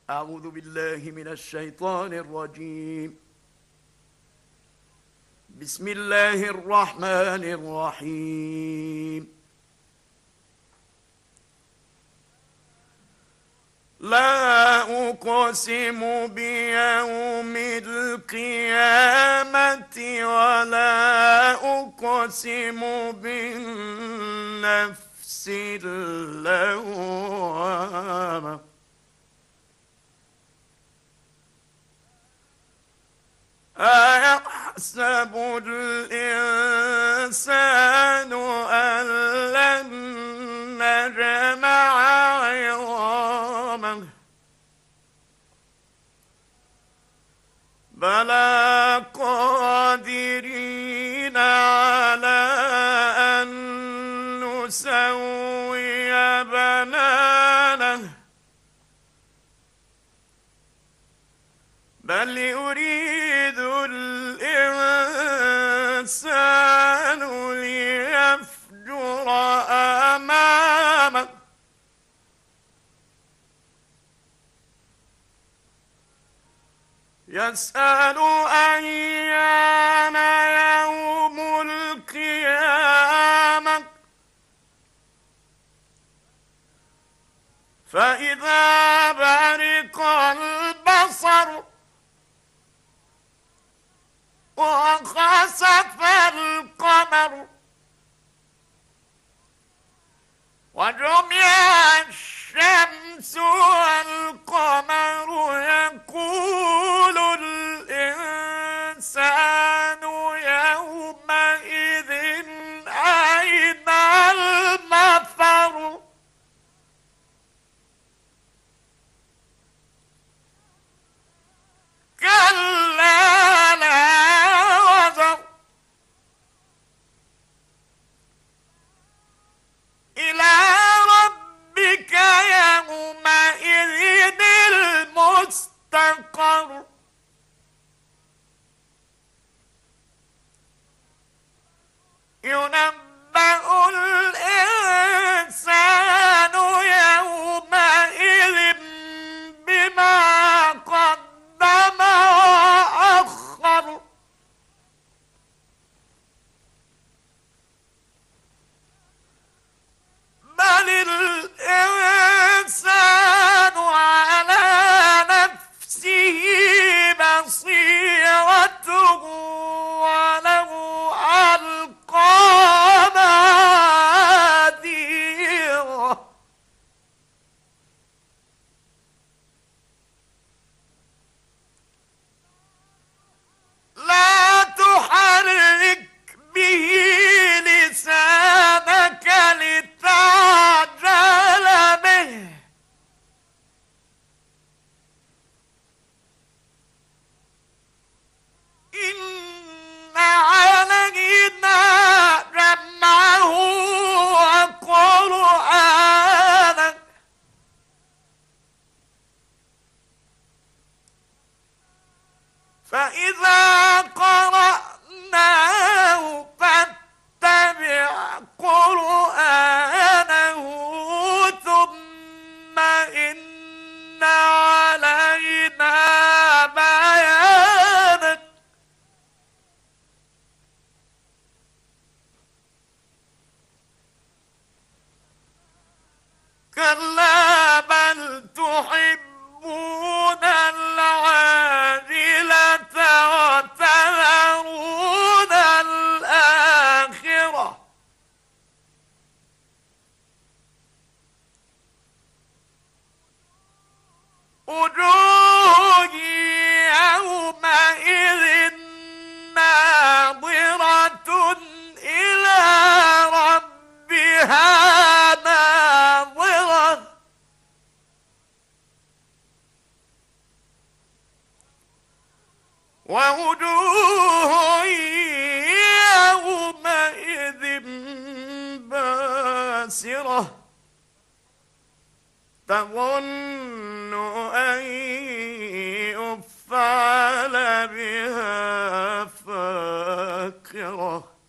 أعوذ بالله من الشيطان الرجيم. بسم الله الرحمن الرحيم. لا أقسم بيوم القيامة ولا أقسم بالنفس اللوامة أيحسب الإنسان أن لن نجمع عظامه بلى قادرين على أن نسوي بنانه بل يريد الإنسان ليفجر أمامه يسأل أيان يوم القيامة فإذا برق البصر وخسف القمر وجمع الشمس والقمر يقول الإنسان يومئذ أين المفر كلا لا وزر إلى ربك يومئذ المستقر ينبأ الإنسان يومئذ بما قدم وأخر بل الإنسان على نفسه بصيرة ولو ألقى معاذيره لا تحرك به لسانك لتعجل به إن علينا جمعه وقرآنه فإذا قرأناه فاتبع قرآنه ثم إن علينا بيانه كلا بل تحبون العاجلة وتذرون الآخرة وجوه يومئذ ناظرة إلى ربها ناظرة ووجوه يومئذ باسرة تظن أن يفعل بها فاقرة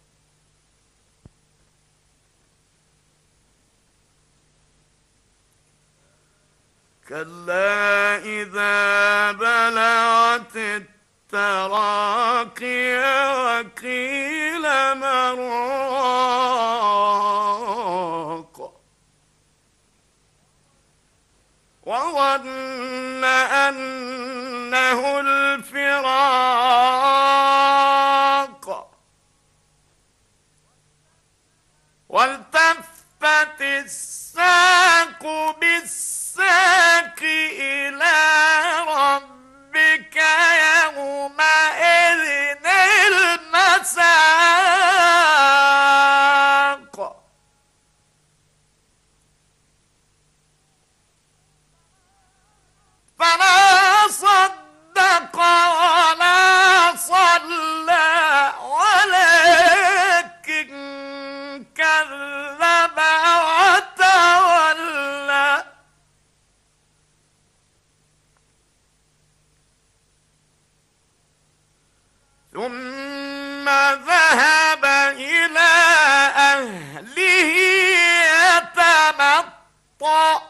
كلا إذا بلغت التراقي وقيل من راق وظن أنه الفراق والتفت الساق بالساق إلى ربك يومئذ المساق فلا صدق ولا صلى ولكن كذب وتولى ثم ذهب إلى أهله يتمطى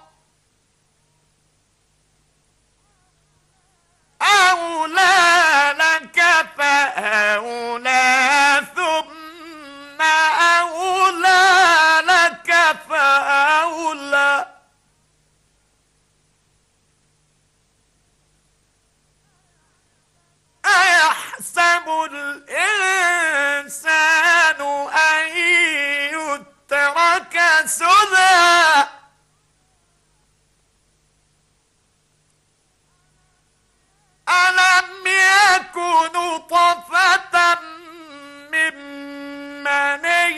أولى لك فأولى ثم أولى لك فأولى أيحسب الإنسان أن يترك سدى ألم يكن نطفة من مني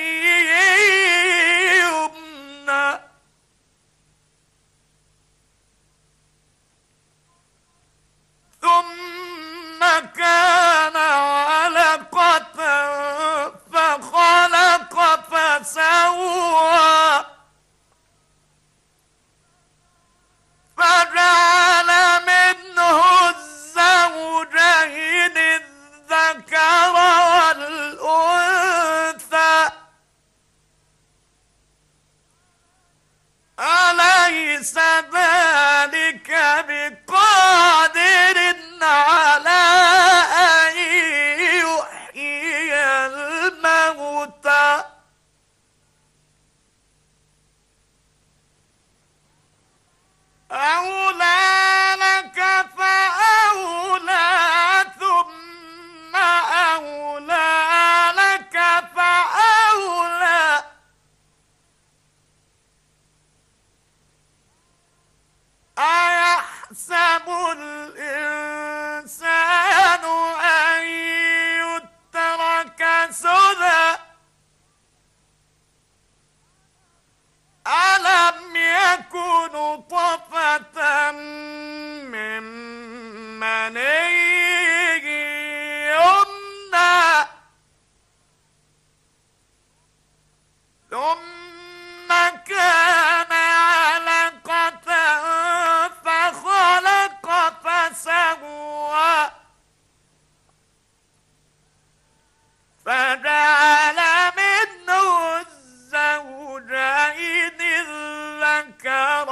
يمنى ثم كان علقة فخلق فسوى فجعل منه الزوجين الذكر والأنثى أليس ذلك بقادر على أن يحيي الموتى أولى لك فأولى ثم أولى لك فأولى أيحسب الإنسان أن يترك سدى ألم يكن نطفة من مني يمنى ثم كان علقة فخلق فسوى فجعل منه الزوجين الذكر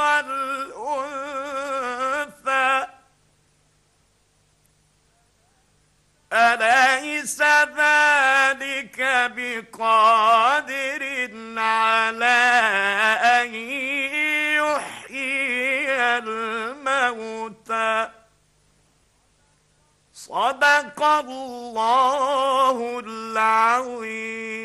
والأنثى أليس ذلك بقادر على أن يحيي الموتى صدق الله العظيم.